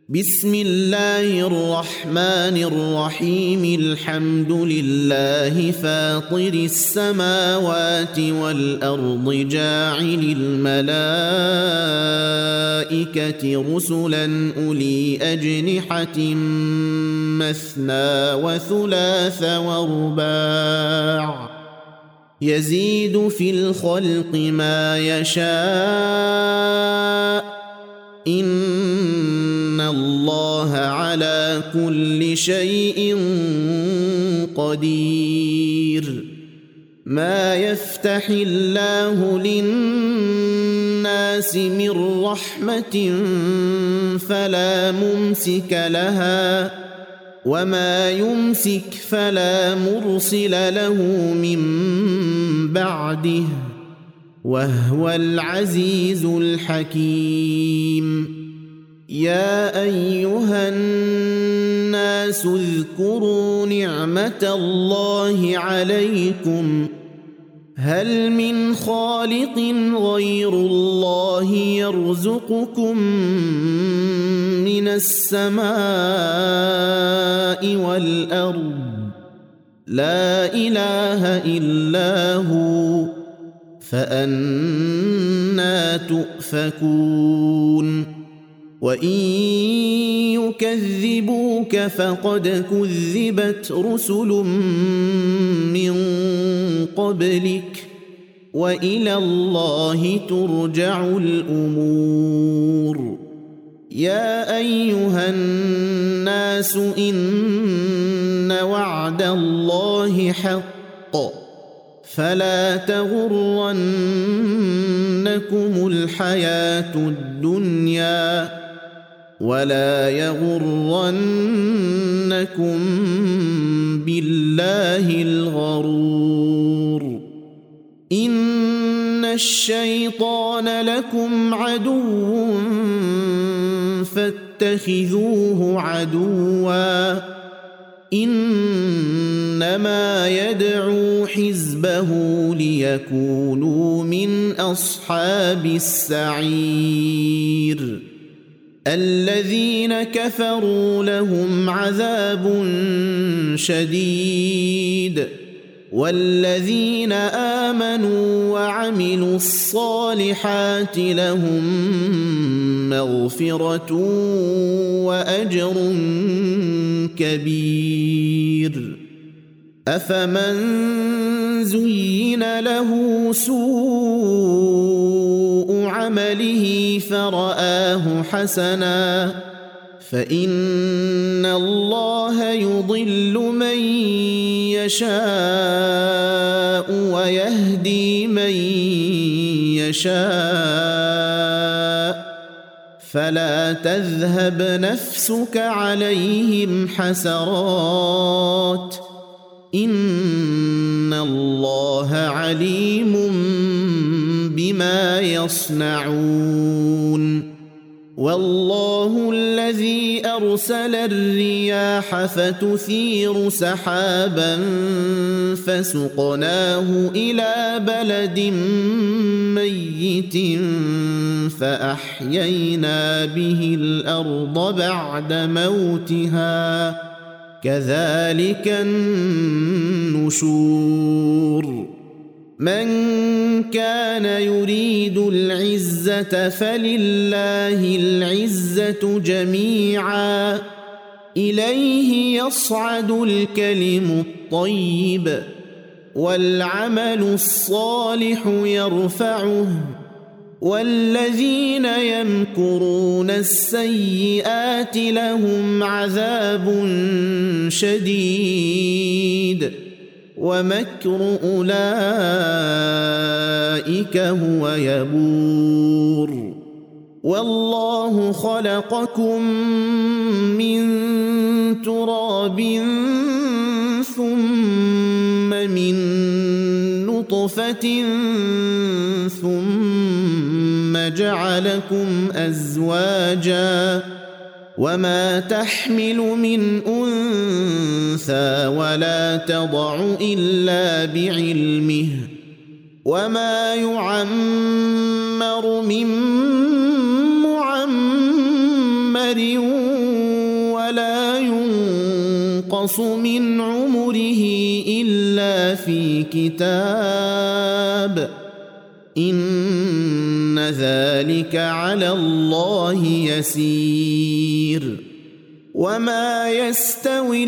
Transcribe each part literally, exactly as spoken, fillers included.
بسم الله الرحمن الرحيم الحمد لله فاطر السماوات والأرض جاعل الملائكة رسلا أولي أجنحة مثنى وثلاث ورباع يزيد في الخلق ما يشاء إن الله على كل شيء قدير ما يفتح الله للناس من رحمة فلا ممسك لها وما يمسك فلا مرسل له من بعده وهو العزيز الحكيم يا أيها الناس اذكروا نعمة الله عليكم هل من خالق غير الله يرزقكم من السماء والأرض لا إله إلا هو فأنى تؤفكون وإن يكذبوك فقد كذبت رسل من قبلك وإلى الله ترجع الأمور يا أيها الناس إن وعد الله حق فلا تغرنكم الحياة الدنيا ولا يغرنكم بالله الغرور إن الشيطان لكم عدو فاتخذوه عدوا إنما يدعو حزبه ليكونوا من أصحاب السعير الذين كفروا لهم عذاب شديد والذين آمنوا وعملوا الصالحات لهم مغفرة وأجر كبير أفمن زين له سوء عمله فرآه حسنا فإن الله يضل من يشاء ويهدي من يشاء فلا تذهب نفسك عليهم حسرات إن الله عليم بما يصنعون والله الذي أرسل الرياح فتثير سحابا فسقناه إلى بلد ميت فأحيينا به الأرض بعد موتها كذلك النشور من كان يريد العزة فلله العزة جميعا إليه يصعد الكلم الطيب والعمل الصالح يرفعه والذين يمكرون السيئات لهم عذاب شديد ومكر أولئك هو يبور والله خلقكم من تراب ثم من نطفة ثم جعلكم أزواجا وما تحمل من أنثى ولا تضع إلا بعلمه وما يعمر من معمر ينقص من عمره إلا في كتاب إن ذلك على الله يسير وما يستوي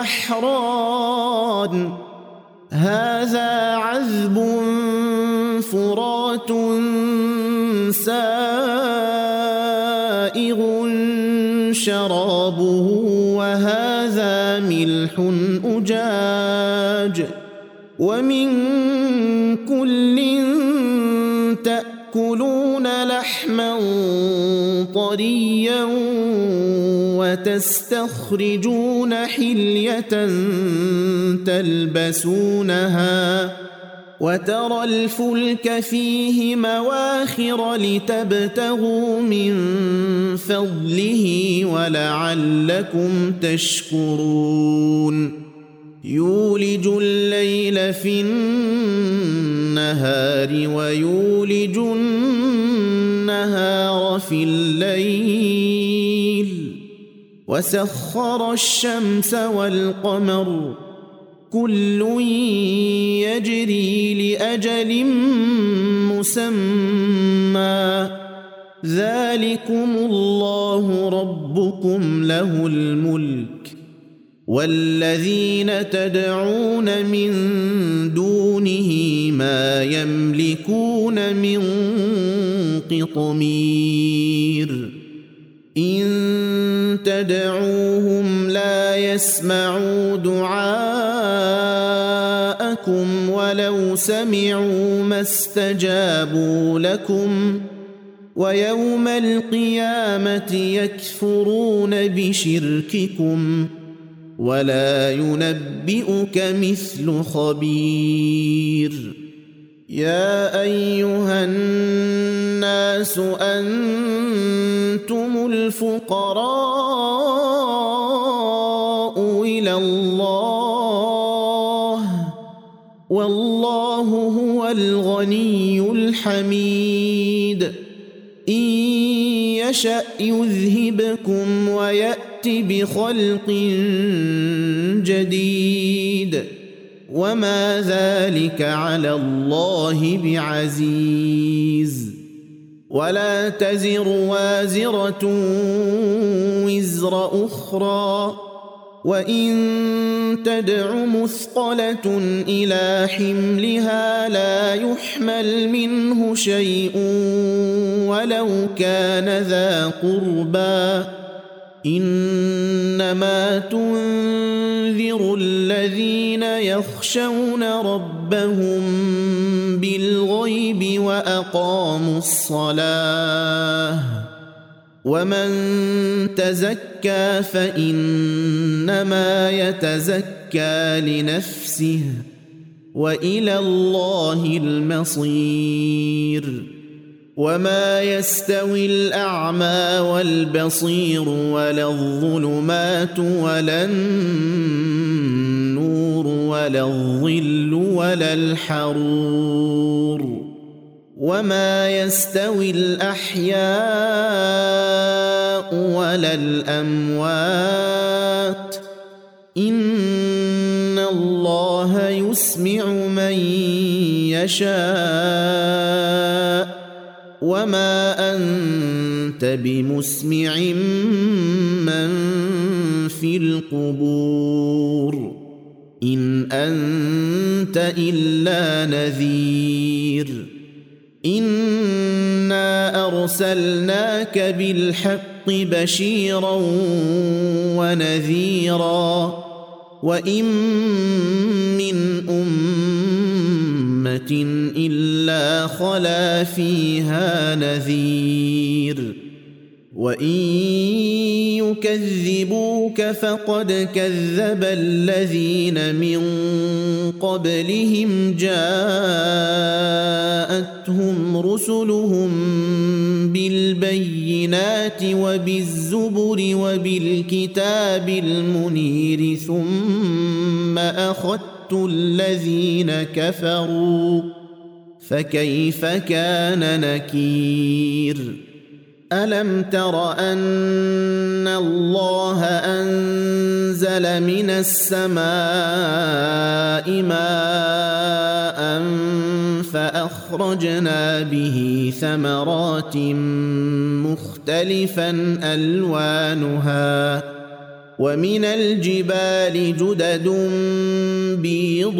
البحران هذا عذب فرات سائغ شرابه وهذا ملح أجاج ومن كل تأكلون لحما طريا وتستخرجون حلية تلبسونها وترى الفلك فيه مواخر لتبتغوا من فضله ولعلكم تشكرون يولج الليل في النهار ويولج النهار في الليل وسخر الشمس والقمر كل يجري لأجل مسمى ذلكم الله ربكم له الملك والذين تدعون من دونه ما يملكون من قطمير إن تدعوهم لا يسمعوا دعاءكم ولو سمعوا ما استجابوا لكم ويوم القيامة يكفرون بشرككم ولا ينبئك مثل خبير يا أيها الناس أنتم الفقراء إلى الله والله هو الغني الحميد إن يشأ يذهبكم ويأتي بخلق جديد وما ذلك على الله بعزيز ولا تزر وازرة وزر أخرى وإن تدع مثقلة إلى حملها لا يحمل منه شيء ولو كان ذا قربى إنما تنذر الذين يخشون ربهم بالغيب وأقاموا الصلاة ومن تزكى فإنما يتزكى لنفسه وإلى الله المصير وما يستوي الأعمى والبصير ولا الظلمات ولا النور ولا الظل ولا الحرور وما يستوي الأحياء ولا الأموات إن الله يسمع من يشاء وما أنت بمسمع من في القبور إن أنت إلا نذير إنا أرسلناك بالحق بشيرا ونذيرا وإن من أمة إلا خلا فيها نذير وإن يكذبوك فقد كذب الذين من قبلهم جاءتهم رسلهم بالبينات وبالزبر وبالكتاب المنير ثم أخذت الذين كفروا فكيف كان نكير ألم تر أن الله أنزل أنزل من السماء ماء فأخرجنا به ثمرات مختلفا ألوانها ومن الجبال جدد بيض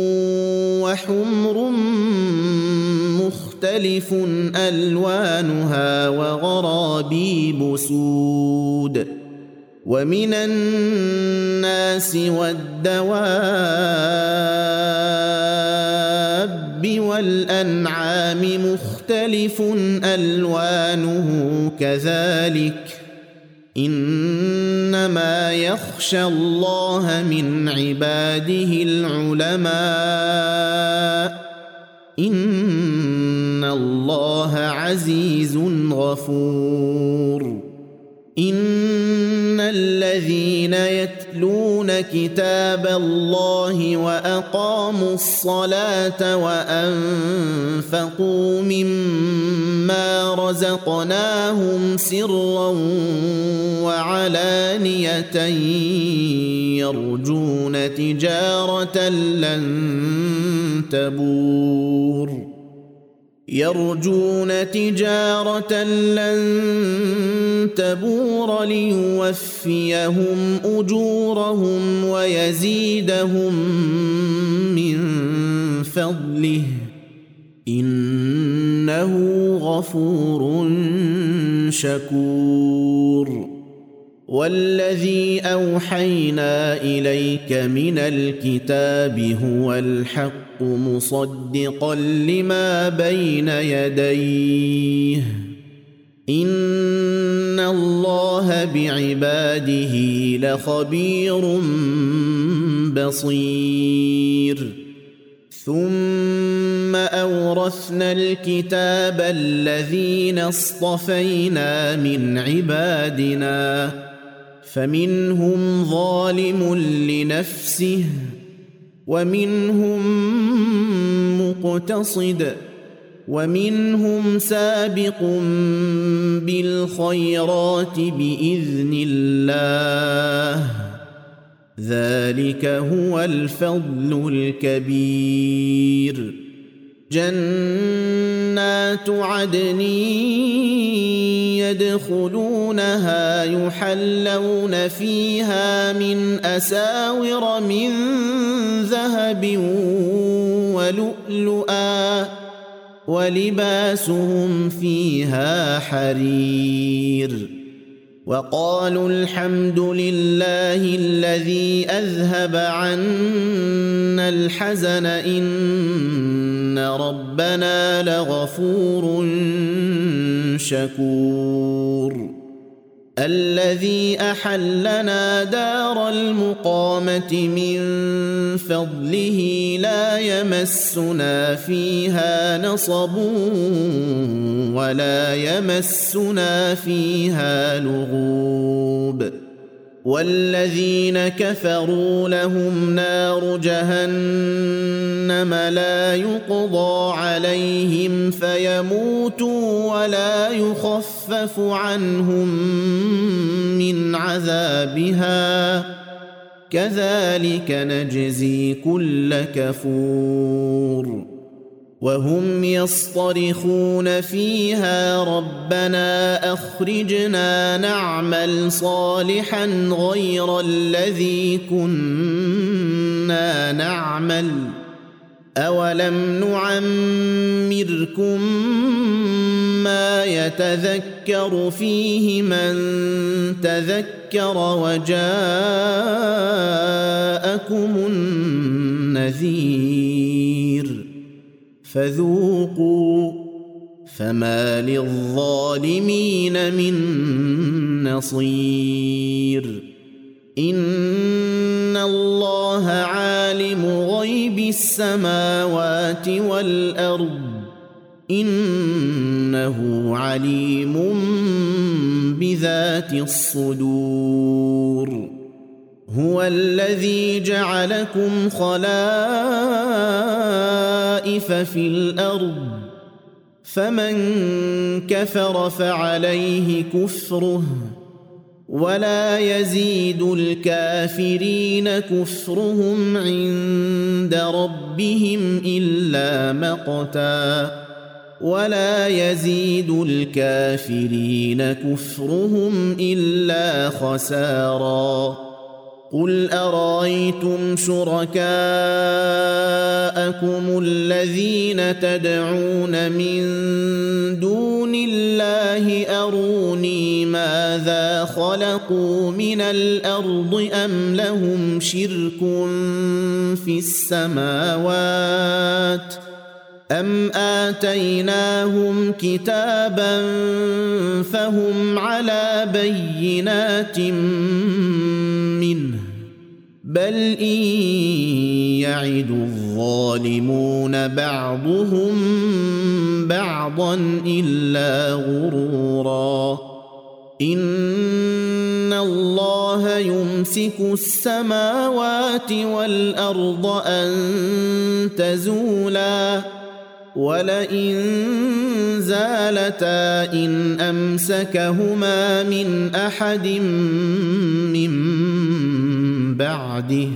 وحمر مختلف ألوانها وغرابيب سود ومن الناس والدواب والأنعام مختلف ألوانه كذلك إنما يخشى الله من عباده العلماء إن الله عزيز غفور إن الذين يتلون كتاب الله وأقاموا الصلاة وأنفقوا مما رزقناهم سرا وعلانية يرجون تجارة لن تبور يرجون تجارة لن تبور ليوفيهم أجورهم ويزيدهم من فضله إنه غفور شكور والذي أوحينا إليك من الكتاب هو الحق مصدقا لما بين يديه إن الله بعباده لخبير بصير ثم أورثنا الكتاب الذين اصطفينا من عبادنا فمنهم ظالم لنفسه ومنهم مقتصد ومنهم سابق بالخيرات بإذن الله ذلك هو الفضل الكبير جنات عدن يدخلونها يحلون فيها من أساور من ذهب ولؤلؤا ولباسهم فيها حرير وقالوا الحمد لله الذي أذهب عنا الحزن إن ربنا لغفور شكور الذي أحلنا دار المقامة من فضله لا يمسنا فيها نصب ولا يمسنا فيها لغوب والذين كفروا لهم نار جهنم لا يقضى عليهم فيموتوا ولا يخفف عنهم من عذابها كذلك نجزي كل كفور وهم يصطرخون فيها ربنا أخرجنا نعمل صالحا غير الذي كنا نعمل أولم نعمركم ما يتذكر فيه من تذكر وجاءكم النذير فذوقوا فما للظالمين من نصير إن الله عالم غيب السماوات والأرض إنه عليم بذات الصدور هو الذي جعلكم خلائف في الأرض فمن كفر فعليه كفره ولا يزيد الكافرين كفرهم عند ربهم إلا مقتا ولا يزيد الكافرين كفرهم إلا خسارا قل أرأيتم شركاءكم الذين تدعون من دون الله أروني ماذا خلقوا من الأرض أم لهم شرك في السماوات أم آتيناهم كتابا فهم على بينات منه بل إن يعد الظالمون بعضهم بعضا إلا غرورا إن الله يمسك السماوات والأرض أن تزولا ولئن زالتا إن أمسكهما من أحد من بعده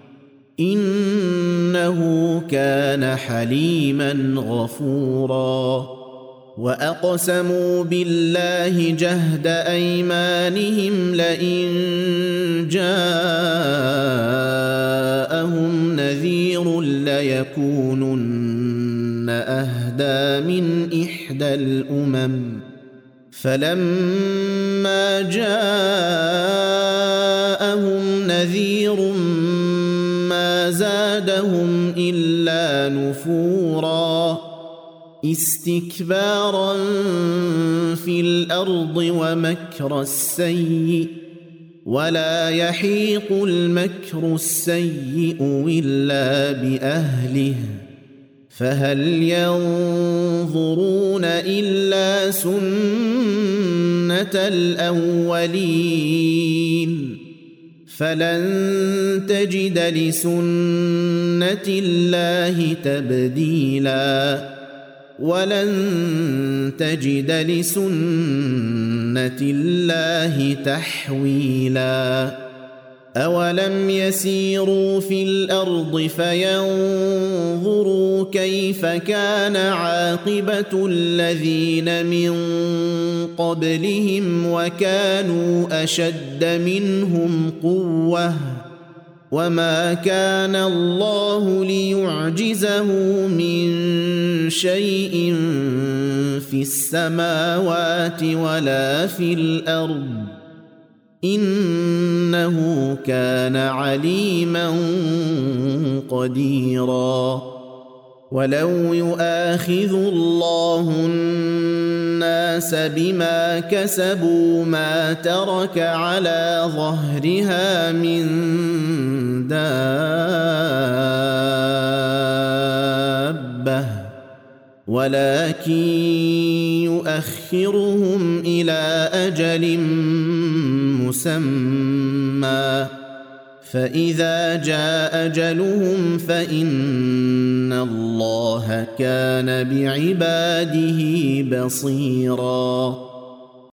إنه كان حليما غفورا وأقسموا بالله جهد أيمانهم لئن جاءهم نذير ليكونن أهدى من إحدى الأمم فلما جاءهم نذير ما زادهم إلا نفورا استكبارا في الأرض ومكر السيء ولا يحيق المكر السيء إلا بأهله فهل ينظرون إلا سنة الأولين فلن تجد لسنة الله تبديلا ولن تجد لسنة الله تحويلا أولم يسيروا في الأرض فينظروا كيف كان عاقبة الذين من قبلهم وكانوا أشد منهم قوة وما كان الله ليعجزه من شيء في السماوات ولا في الأرض إنه كان عليما قديرا ولو يؤاخذ الله الناس بما كسبوا ما ترك على ظهرها من دابة ولكن يؤخرهم إلى أجل مسمى فإذا جاء أجلهم فإن الله كان بعباده بصيراً